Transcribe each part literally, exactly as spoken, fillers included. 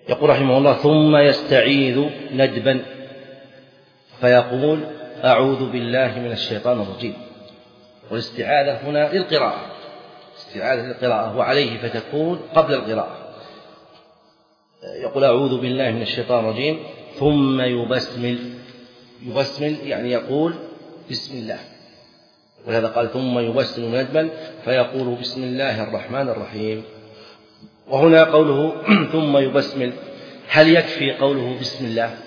يقول رحمه الله: ثم يستعيذ ندبا فيقول: أعوذ بالله من الشيطان الرجيم. والاستعاذة هنا للقراءة، استعاذة للقراءة، وعليه فتكون قبل القراءة. يقول: أعوذ بالله من الشيطان الرجيم، ثم يبسمل. يبسمل يعني يقول بسم الله، ولهذا قال: ثم يبسمل ندبا فيقول بسم الله الرحمن الرحيم. وهنا قوله ثم يبسمل، هل يكفي قوله بسم الله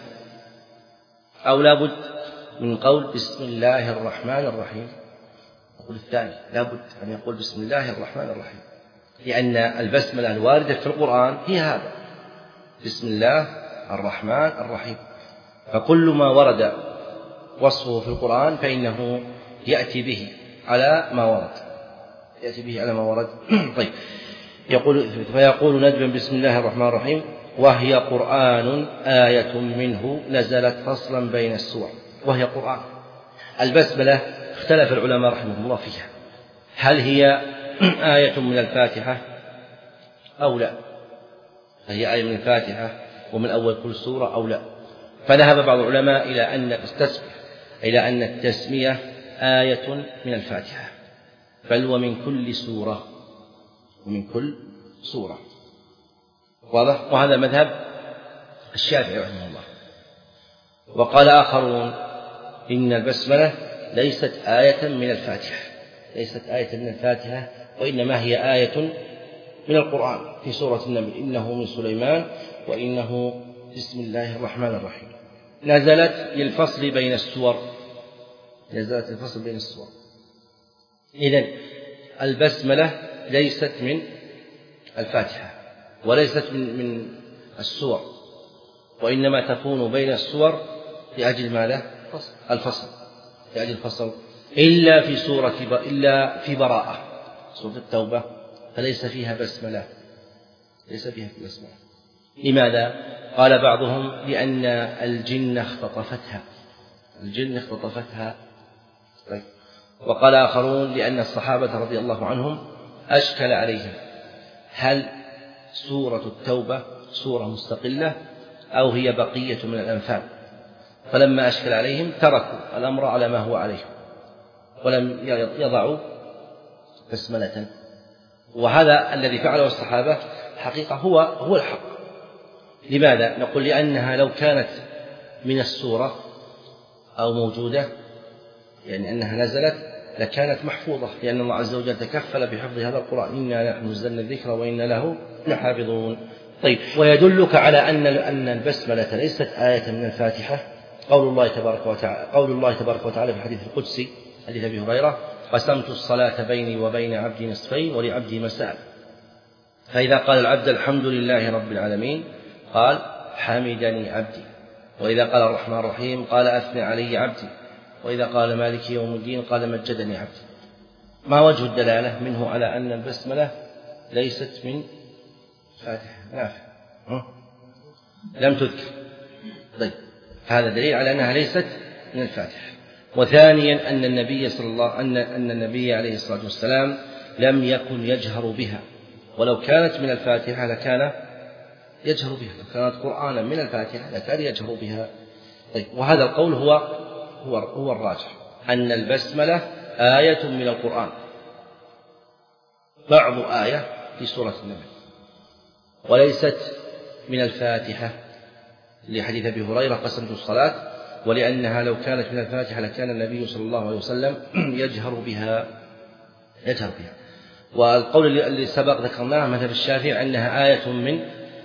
أو لا بد من قول بسم الله الرحمن الرحيم؟ يقول الثاني لا بد أن يقول بسم الله الرحمن الرحيم، لأن البسملة الواردة في القرآن هي هذا: بسم الله الرحمن الرحيم. فكل ما ورد وصفه في القرآن فإنه يأتي به على ما ورد، يأتي به على ما ورد. طيب، يقول: فيقول ندبا بسم الله الرحمن الرحيم، وهي قرآن آية منه نزلت فصلا بين السور. وهي قرآن. البسملة اختلف العلماء رحمهم الله فيها، هل هي آية من الفاتحة أو لا؟ هي آية من الفاتحة ومن أول كل سورة أو لا؟ فذهب بعض العلماء إلى أن التسمية إلى أن التسمية آية من الفاتحة، بل ومن كل سورة، ومن كل سورة. واضح؟ وهذا مذهب الشافعي رحمه الله. وقال آخرون إن البسملة ليست آية من الفاتحة، ليست آية من الفاتحة، وإنما هي آية من القرآن في سورة النمل: إنه من سليمان وإنه بسم الله الرحمن الرحيم. نزلت للفصل بين السور، نزلت للفصل بين السور. إذن البسملة ليست من الفاتحة وليست من من السور، وإنما تكون بين السور لأجل ماذا؟ الفصل، لأجل الفصل. إلا في سورة إلا في براءة، سورة التوبة، فليس فيها بسملة، ليس فيها بسملة. لماذا؟ قال بعضهم: لأن الجن اختطفتها، الجن اختطفتها. طيب. وقال آخرون: لأن الصحابة رضي الله عنهم أشكل عليهم هل سورة التوبة سورة مستقلة أو هي بقية من الأنفال، فلما أشكل عليهم تركوا الأمر على ما هو عليه ولم يضعوا بسملة. وهذا الذي فعله الصحابة حقيقة هو هو الحق. لماذا؟ نقول: لأنها لو كانت من السورة أو موجودة، يعني أنها نزلت، لكانت محفوظة، لأن الله عز وجل تكفل بحفظ هذا القرآن: إنا نحن نزلنا الذكر وإنا له لحافظون. طيب. ويدلك على أن أن البسملة ليست آية من الفاتحة قول الله تبارك وتعالى قول الله تبارك وتعالى في الحديث القدسي حديث أبي هريرة: قسمت الصلاة بيني وبين عبدي نصفين ولعبدي ما سأل. فإذا قال العبد الحمد لله رب العالمين قال حمدني عبدي، وإذا قال الرحمن الرحيم قال أثنى علي عبدي، وإذا قال مالك يوم الدين قال مجدني عبدي. ما وجه الدلالة منه على أن البسملة ليست من فاتحة؟ نافع لم تذكر. طيب، هذا دليل على أنها ليست من الفاتحة. وثانيا أن النبي صلى الله أن أن النبي عليه الصلاة والسلام لم يكن يجهر بها، ولو كانت من الفاتحة لكان يجهر بها، لو كانت قرآنا من الفاتحة لكان يجهر بها. طيب. وهذا القول هو هو هو الراجح، أن البسملة آية من القرآن، بعض آية في سورة النمل، وليست من الفاتحة، لحديث أبي هريرة: قسمت الصلاة، ولأنها لو كانت من الفاتحة لكان النبي صلى الله عليه وسلم يجهر بها يجهر بها. والقول اللي سبق ذكرناه مذهب الشافعي أنها آية من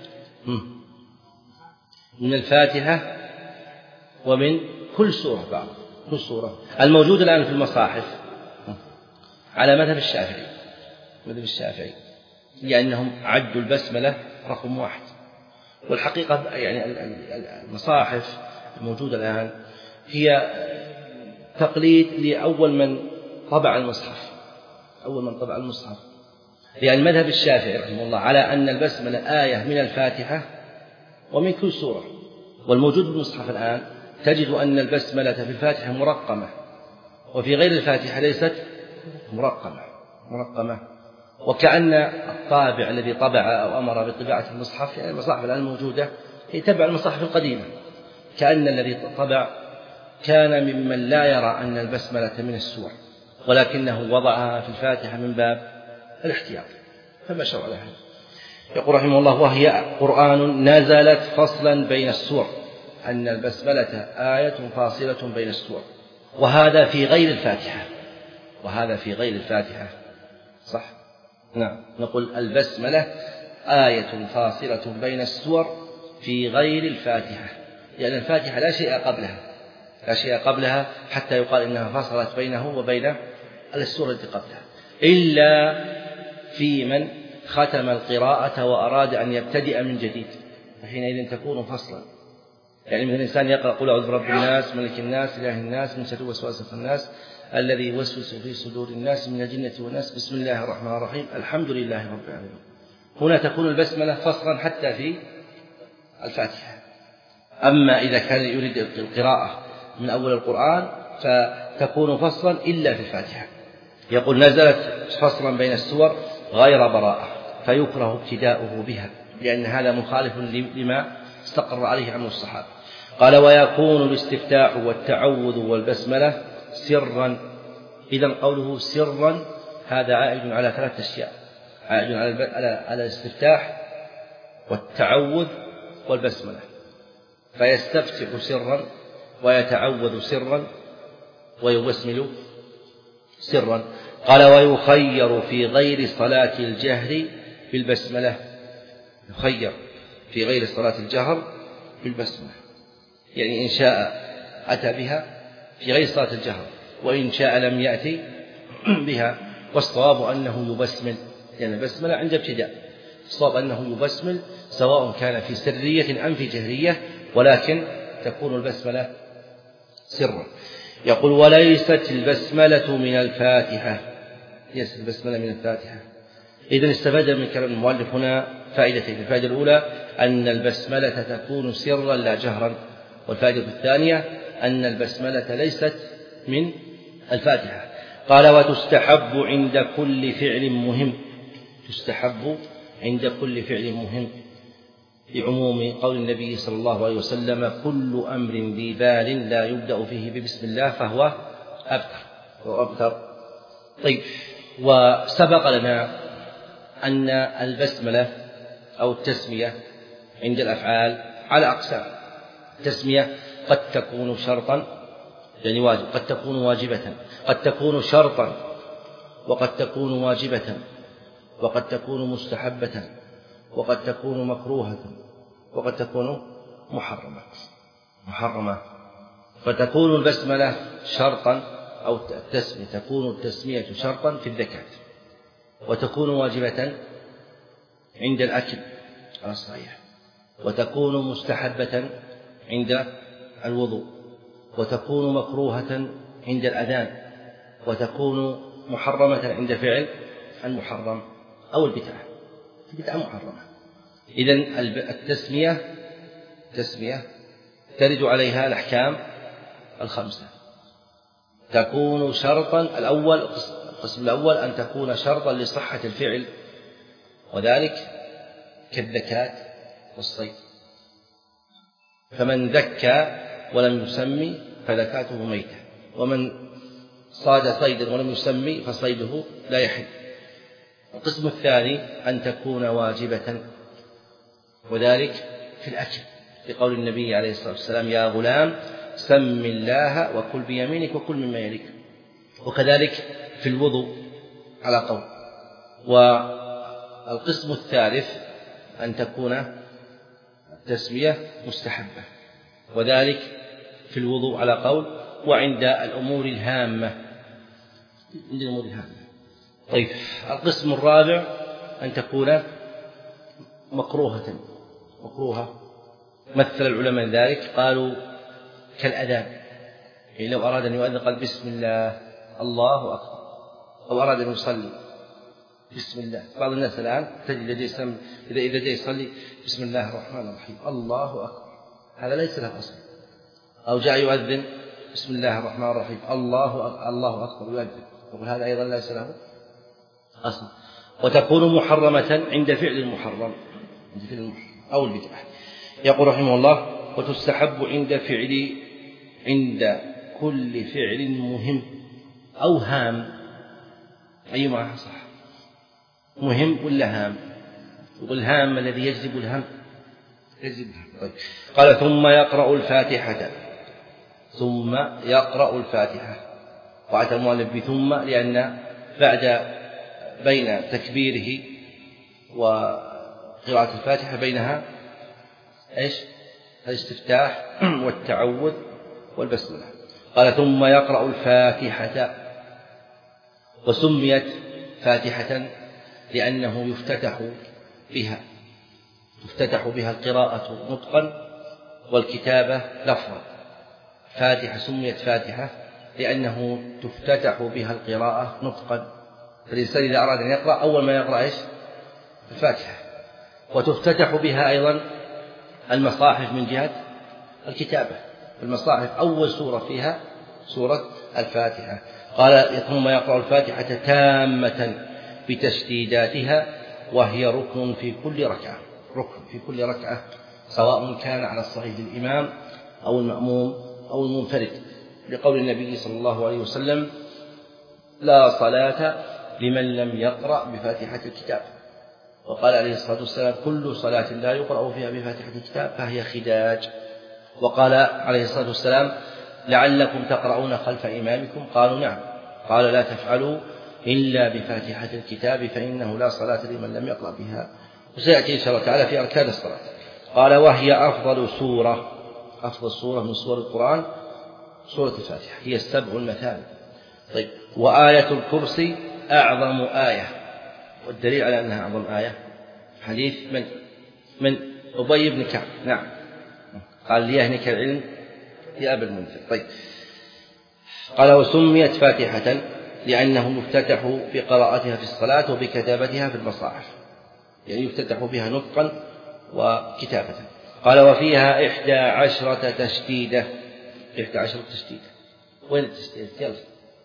من الفاتحة ومن كل سورة، بعض كل سورة. الموجود الآن في المصاحف على مذهب الشافعي، مذهب الشافعي لأنهم عدوا البسملة رقم واحد. والحقيقة يعني المصاحف الموجودة الآن هي تقليد لأول من طبع المصحف، أول من طبع المصحف، لأن مذهب الشافعي رحمه الله على أن البسملة آية من الفاتحة ومن كل سورة. والموجود بالمصحف الآن تجد أن البسملة في الفاتحة مرقمة، وفي غير الفاتحة ليست مرقمة مرقمة وكأن الطابع الذي طبع أو أمر بطباعة المصحف، يعني المصاحف الآن موجودة هي تبع المصاحف القديمة، كأن الذي طبع كان ممن لا يرى أن البسملة من السور، ولكنه وضعها في الفاتحة من باب الاحتياط، فما شرع لها. يقول رحمه الله: وهي قرآن نزلت فصلا بين السور، أن البسملة آية فاصلة بين السور، وهذا في غير الفاتحة، وهذا في غير الفاتحة، صح؟ نعم، نقول البسملة آية فاصلة بين السور في غير الفاتحة، لأن يعني الفاتحة لا شيء قبلها، لا شيء قبلها حتى يقال إنها فصلت بينه وبين السورة التي قبلها، إلا في من ختم القراءة وأراد أن يبتدئ من جديد، فحينئذ تكون فصلا. يعني مثل الإنسان يقرأ: قل أعوذ برب الناس ملك الناس إله الناس من شر وسواس الناس الذي يوسوس في صدور الناس من الجنة والناس بسم الله الرحمن الرحيم الحمد لله رب العالمين. هنا تكون البسملة فصلا حتى في الفاتحة. أما إذا كان يريد القراءة من أول القرآن فتكون فصلا إلا في الفاتحة. يقول: نزلت فصلا بين السور غير براءة، فيكره ابتداؤه بها، لأن هذا مخالف لما استقر عليه عن الصحابة. قال: ويكون الاستفتاح والتعوذ والبسملة سرا. إذن قوله سرا هذا عائد على ثلاثة أشياء: عائد على الاستفتاح والتعوذ والبسملة، فيستفتح سرا ويتعوذ سرا ويبسمل سرا. قال: ويخير في غير صلاة الجهر بالبسملة، يخير في غير صلاة الجهر بالبسملة، يعني إن شاء أتى بها في غير صلاة الجهر، وإن شاء لم يأتي بها. والصواب أنه يبسمل، لأن يعني البسملة عند ابتداء، الصواب أنه يبسمل سواء كان في سرية أم في جهرية، ولكن تكون البسملة سرا. يقول: وليست البسملة من الفاتحة، ليست البسملة من الفاتحة. إذن استفاد من كلام المؤلف هنا فائدتين: الفائدة الأولى أن البسملة تكون سرا لا جهرا، والفائدة الثانية أن البسملة ليست من الفاتحة. قال: وتستحب عند كل فعل مهم، تستحب عند كل فعل مهم، لعموم قول النبي صلى الله عليه وسلم: كل أمر ذي بال لا يبدأ فيه ببسم الله فهو أبتر، فهو أبتر. طيب، وسبق لنا أن البسملة أو التسمية عند الأفعال على أقسام. التسمية قد تكون شرطا، يعني واجب، قد تكون واجبة، قد تكون شرطا، وقد تكون واجبة، وقد تكون مستحبة، وقد تكون مكروهة، وقد تكون محرمة محرمة فتكون البسملة شرطا، أو التسمية تكون التسمية شرطا في الزكاة، وتكون واجبة عند الأكل على الصحيح، وتكون مستحبة عند الوضوء، وتكون مكروهة عند الأذان، وتكون محرمة عند فعل المحرم أو البدعة، البدعة محرمة. إذن التسمية التسمية ترد عليها الأحكام الخمسة، تكون شرطا. الأول القسم الأول أن تكون شرطا لصحة الفعل، وذلك كالذكاة والصيد، فمن ذكى ولم يسمي فذكاته ميتة، ومن صاد صيدا ولم يسمي فصيده لا يحل. القسم الثاني أن تكون واجبة، وذلك في الأكل، بقول النبي عليه الصلاة والسلام: يا غلام سم الله وكل بيمينك وكل مما يليك. وكذلك في الوضوء على قول. والقسم الثالث أن تكون التسمية مستحبة، وذلك في الوضوء على قول، وعند الأمور الهامة، عند الأمور الهامة. طيب، القسم الرابع أن تكون مكروهة مكروهة مثل العلماء ذلك، قالوا كالأذان، يعني لو أراد أن يؤذن قال بسم الله الله أكبر، أو أراد أن يصلي بسم الله. بعض الناس الآن تجد إذا إذا جاء يصلي بسم الله الرحمن الرحيم الله أكبر، هذا ليس له أصل. أو جاء يؤذن بسم الله الرحمن الرحيم الله الله أكبر يؤذن، يقول هذا أيضا ليس له أصل. وتكون محرمة عند فعل المحرم أو البدعة. يقول رحمه الله: وتستحب عند فعل عند كل فعل مهم أو هام. أيما صح، مهم ولا هام؟ والهام الذي يجذب الهم يجذب الهم. طيب. قال: ثم يقرأ الفاتحة ثم يقرأ الفاتحة. وعد المؤلف بثم لأن بعد بين تكبيره وقراءة الفاتحة بينها إيش؟ الاستفتاح والتعوذ والبسملة. قال: ثم يقرأ الفاتحة. وسميت فاتحة لأنه يفتتح بها يفتتح بها القراءة نطقا والكتابة لفظا. فاتحة سميت فاتحة لأنه تفتتح بها القراءة نطقا، فالإنسان إذا أراد أن يقرأ أول ما يقرأ إيش؟ الفاتحة. وتفتتح بها أيضا المصاحف من جهة الكتابة، المصاحف أول سورة فيها سورة الفاتحة. قال: ثم يقرأ الفاتحة تامة بتشديداتها، وهي ركن في كل ركعة ركن في كل ركعة سواء كان على الصحيح للإمام أو المأموم أو المنفرد، لقول النبي صلى الله عليه وسلم: لا صلاة لمن لم يقرأ بفاتحة الكتاب. وقال عليه الصلاة والسلام: كل صلاة لا يقرأ فيها بفاتحة الكتاب فهي خداج. وقال عليه الصلاة والسلام: لعلكم تقرؤون خلف إمامكم؟ قالوا: نعم. قال: لا تفعلوا إلا بفاتحة الكتاب فإنه لا صلاة لمن لم يقرأ بها. وسيأتي إن شاء الله تعالى في أركان الصلاة. قال: وهي أفضل سورة أفضل سورة من سور القرآن سورة الفاتحة، هي السبع المثاني. طيب. وآية الكرسي أعظم آية، والدليل على أنها أعظم آية حديث من من أبي بن كعب. نعم. قال: ليهنك العلم يا أبا المنذر. طيب. قال: وسميت فاتحة لأنه يفتتح بقراءتها في الصلاة وبكتابتها في المصاحف، يعني يفتتح بها نطقا وكتابة. قال: وفيها إحدى عشرة تشديدة إحدى عشرة تشديدة. وين التشديدة؟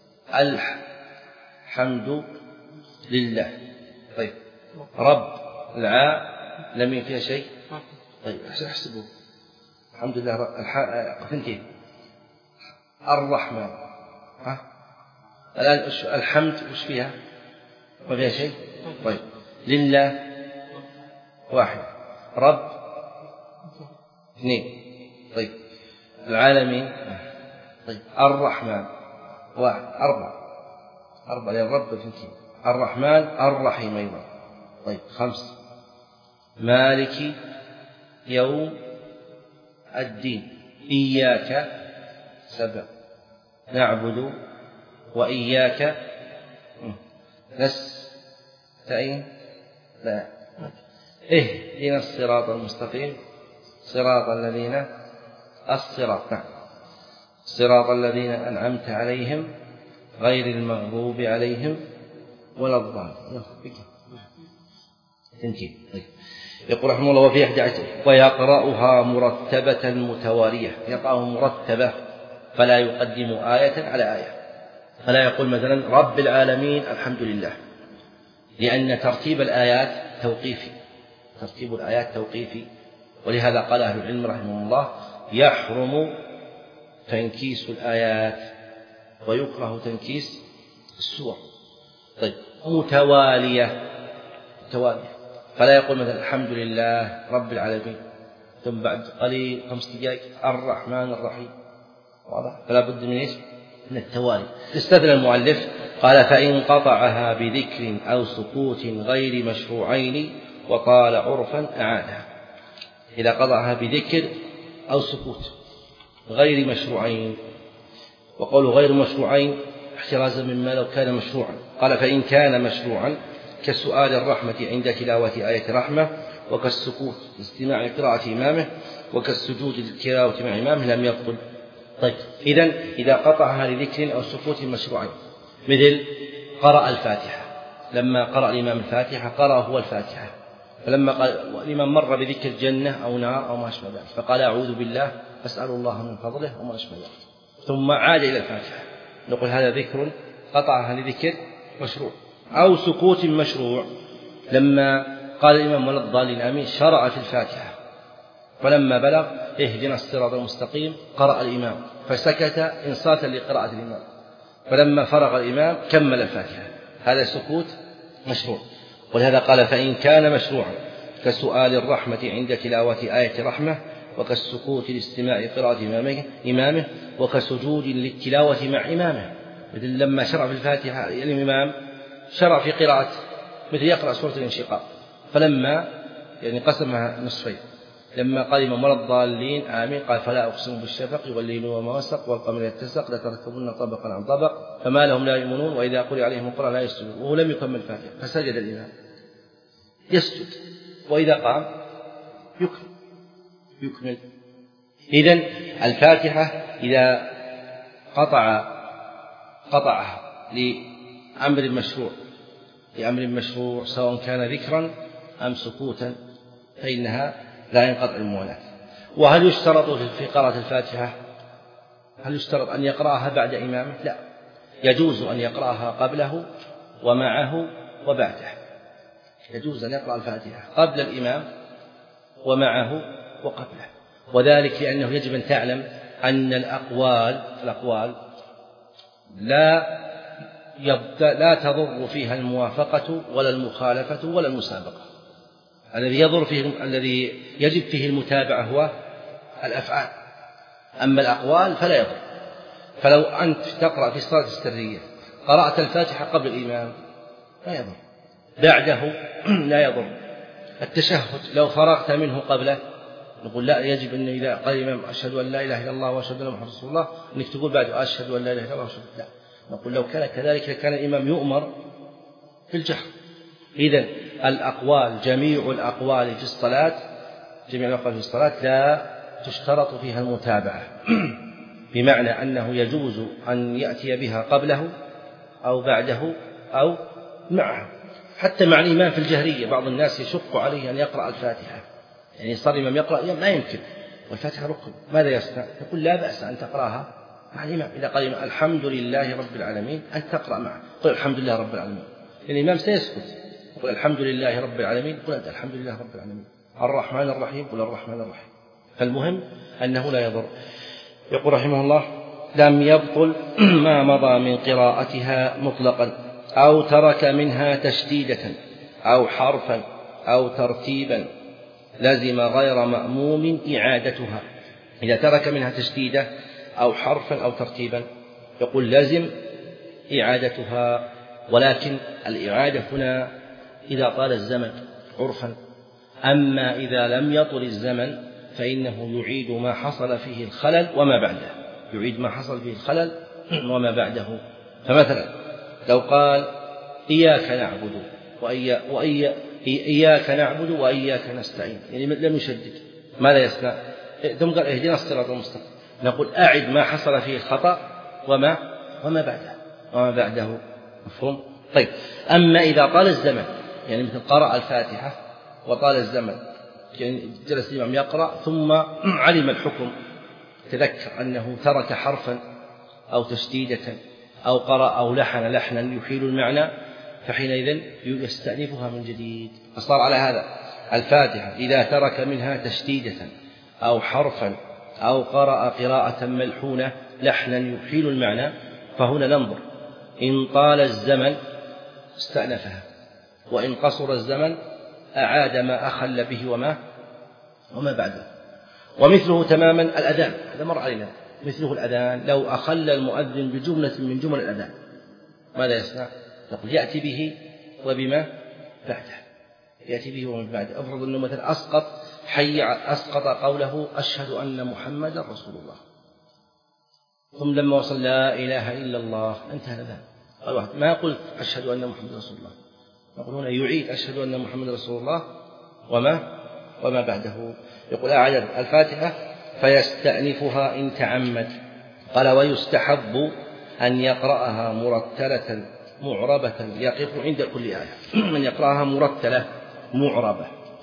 الحمد لله. طيب. رب العاء لم يكن فيها شيء. طيب. احسبوا. الحمد لله. قفنتين. الرحمن. ها؟ الآن الحمد وش فيها؟ ما فيها شيء. طيب. لله واحد. رب اثنين. طيب. العالمين. طيب. الرحمن واحد. أربعة أربعة لأن رب اثنين. الرحمن الرحيم أيضا. طيب. خمس. مالك يوم الدين. إياك سبع. نعبد وإياك نستعين. لا. اهدنا الصراط المستقيم صراط الذين الصراط نعم صراط الذين أنعمت عليهم غير المغضوب عليهم ولا الضالين. طيب. يقول رحمه الله: وفي إحدى عشر. ويقرأها مرتبة متوالية، يقرأها مرتبة فلا يقدم آية على آية، فلا يقول مثلا رب العالمين الحمد لله، لأن ترتيب الآيات توقيفي ترتيب الآيات توقيفي ولهذا قال أهل العلم رحمه الله: يحرم تنكيس الآيات ويكره تنكيس السور. طيب. متوالية متوالية فلا يقول مثلا الحمد لله رب العالمين ثم بعد قليل خمس دقائق الرحمن الرحيم. واضح؟ فلا بد من إيش؟ من التوالي. استثنى المؤلف قال: فإن قطعها بذكر أو سكوت غير مشروعين وقال عرفا أعادها. إذا قطعها بذكر أو سكوت غير مشروعين، وقول غير مشروعين احترازا مما لو كان مشروعا. قال: فإن كان مشروعا كسؤال الرحمة عند تلاوة آية رحمة، وكالسكوت لاستماع قراءة إمامه، وكالسجود للتلاوة مع إمامه لم يبطل. طيب. إذن إذا قطعها لذكر أو سكوت مشروعين، مثل قرأ الفاتحة، لما قرأ الإمام الفاتحة قرأ هو الفاتحة، فلما قال الإمام مر بذكر جنة أو نار أو ما أشبه ذلك فقال: أعوذ بالله أسأل الله من فضله وما أشبه ذلك، ثم عاد إلى الفاتحة، نقول هذا ذكر قطعها لذكر مشروع. أو سكوت مشروع. لما قال الإمام ولا الضالين آمين شرع في الفاتحة، فلما بلغ اهدنا الصراط المستقيم قرأ الإمام فسكت إنصاتا لقراءة الإمام، فلما فرغ الإمام كمل الفاتحة. هذا سكوت مشروع. ولهذا قال فإن كان مشروعا كسؤال الرحمة عند تلاوة آية رحمة، وكالسكوت لاستماع قراءة إمامه, إمامه وكسجود للتلاوة مع إمامه. مثل لما شرع في الفاتحة الإمام شرع في قراءة مثل يقرأ سورة الانشقاق، فلما يعني قسمها نصفين، لما قال الإمام ولا الضالين آمين قال فلا أقسم بالشفق والليل وما وسق والقمر يتسق لتركبن طبقا عن طبق فما لهم لا يؤمنون وإذا قرئ عليهم القرآن لا يسجدون، وهو لم يكمل الفاتحة فسجد الإمام يسجد، وإذا قام يكمل يكمل. إذن الفاتحة إذا قطع قطعها لأمر مشروع لأمر مشروع سواء كان ذكرا أم سكوتا فإنها لا ينقطع الموالاة. وهل يشترط في قراءة الفاتحة هل يشترط أن يقرأها بعد إمامه؟ لا، يجوز أن يقرأها قبله ومعه وبعده، يجوز أن يقرأ الفاتحة قبل الإمام ومعه وقبله، وذلك لأنه يجب أن تعلم أن الأقوال الأقوال لا لا تضر فيها الموافقة ولا المخالفة ولا المسابقة. الذي يضر فيه الذي يجب فيه المتابعة هو الأفعال، أما الأقوال فلا يضر. فلو أنت تقرأ في الصلاة السرية قرأت الفاتحة قبل الإمام لا يضر، بعده لا يضر. التشهد لو فرغت منه قبله نقول لا، يجب أن إذا قال الإمام أشهد أن لا إله إلا الله وأشهد أن محمدا رسول الله أنك تقول بعده أشهد أن لا إله إلا الله وأشهد. لا، نقول لو كان كذلك كان الإمام يؤمر في الجهر. إذن الأقوال جميع الأقوال في الصلاة جميع الأقوال في الصلاة لا تشترط فيها المتابعة، بمعنى أنه يجوز أن يأتي بها قبله أو بعده أو معه. حتى مع الإمام في الجهرية بعض الناس يشق عليه أن يقرأ الفاتحة، يعني صار الإمام يقرأ ما يمكن والفاتحة ركن، ماذا يصنع؟ يقول لا بأس أن تقرأها مع الإمام. إذا قال الإمام الحمد لله رب العالمين أن تقرأ معه، قل الحمد لله رب العالمين، الإمام سيسكت، قل الحمد لله رب العالمين، قل أنت الحمد لله رب العالمين. الرحمن الرحيم قل الرحمن الرحيم. فالمهم أنه لا يضر. يقول رحمه الله لم يبطل ما مضى من قراءتها مطلقا أو ترك منها تشديدة أو حرفا أو ترتيبا لزم غير مأموم إعادتها. إذا ترك منها تشديدة أو حرفا أو ترتيبا يقول لازم إعادتها، ولكن الإعادة هنا إذا طال الزمن عرفا، أما إذا لم يطل الزمن فإنه يعيد ما حصل فيه الخلل وما بعده، يعيد ما حصل فيه الخلل وما بعده. فمثلا لو قال إياك نعبد وإيا وإيا إياك نعبد وإياك نستعين، يعني لم يشدد، ماذا يصنع؟ ثم قال اهدنا الصراط المستقيم، نقول أعد ما حصل فيه الخطأ وما وما بعده وما بعده. مفهوم؟ طيب، أما إذا طال الزمن، يعني مثل قرأ الفاتحة وطال الزمن، يعني جلس الإمام يقرأ ثم علم الحكم، تذكر أنه ترك حرفا أو تشديدة أو قرأ أو لحن لحنا يحيل المعنى، فحينئذ يستأنفها من جديد. فصار على هذا الفاتحة إذا ترك منها تشديدة أو حرفا أو قرأ قراءة ملحونة لحنا يحيل المعنى، فهنا ننظر إن طال الزمن استأنفها، وإن قصر الزمن أعاد ما أخل به وما وما بعده. ومثله تماما الأذان، هذا مر علينا، مثله الأذان لو أخل المؤذن بجملة من جمل الأذان ماذا يصنع؟ نقول يأتي به وبما بعده، يأتي به وبما بعده. أفرض أنه مثلا أسقط حي أسقط قوله أشهد أن محمدا رسول الله، ثم لما وصل لا إله إلا الله انتهى الأذان، قال واحد ما يقول أشهد أن محمدا رسول الله، نقول هنا يعيد أشهد أن محمدا رسول الله وما وما بعده. يقول أعد الفاتحة فيستأنفها إن تعمد. قال ويستحب أن يقرأها مرتلة معربة يقف عند كل آية. من يقرأها مرتلة معربة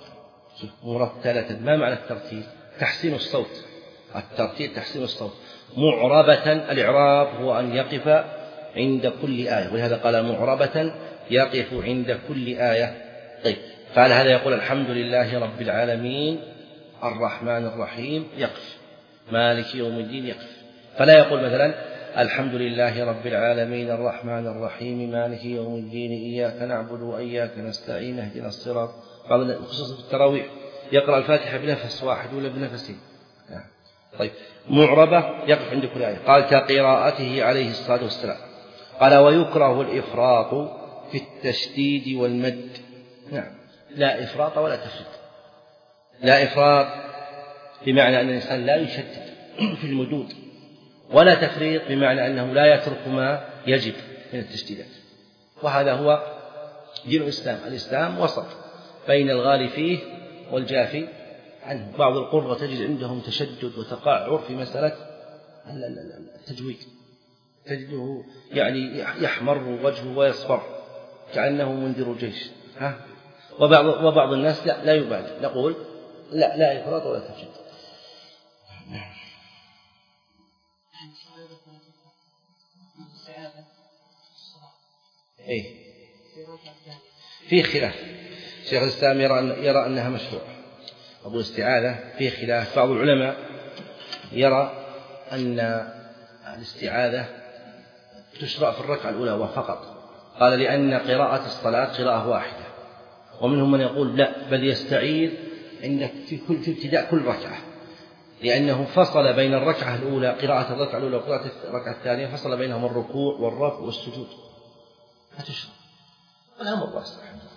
مرتلة، ما معنى الترتيل؟ تحسين الصوت، الترتيل تحسين الصوت. معربة الإعراب هو أن يقف عند كل آية، ولهذا قال معربة يقف عند كل آية. طيب، فعلى هذا يقول الحمد لله رب العالمين الرحمن الرحيم يقف، مالك يوم الدين يقف. فلا يقول مثلا الحمد لله رب العالمين الرحمن الرحيم مالك يوم الدين إياك نعبد وإياك نستعين اهدنا الصراط. بعض خصوصا في التراويح يقرأ الفاتحة بنفس واحد ولا بنفسين. طيب، معربة يقف عند كل آية. قال كقراءته عليه الصلاة والسلام. قال ويكره الإفراط في التشديد والمد. نعم، لا إفراط ولا تفريط. لا إفراط بمعنى أن الإنسان لا يشدد في المدود، ولا تفريط بمعنى أنه لا يترك ما يجب من التشديدات. وهذا هو دين الإسلام. الإسلام وسط بين الغالي فيه والجافي عنه. بعض القرى تجد عندهم تشدد وتقعر في مسألة التجويد، تجده يعني يحمر وجهه ويصفر كأنه منذر جيش. ها؟ وبعض, وبعض الناس لا, لا يبالي، نقول لا لا إفراط ولا تفريط. إيه؟ في خلاف. شيخ الإسلام يرى, يرى أنها مشروع. أبو الاستعاذة في خلاف. بعض العلماء يرى أن الاستعاذة تشرع في الركعة الأولى فقط، قال لأن قراءة الصلاة قراءة واحدة. ومنهم من يقول لا، بل يستعيذ عند في كل في ابتداء كل ركعة، لأنه فصل بين الركعة الأولى قراءة الركعة الأولى وقراءة الركعة الثانية، فصل بينهم الركوع والرفع والسجود، فتشرع. والأمر واسع.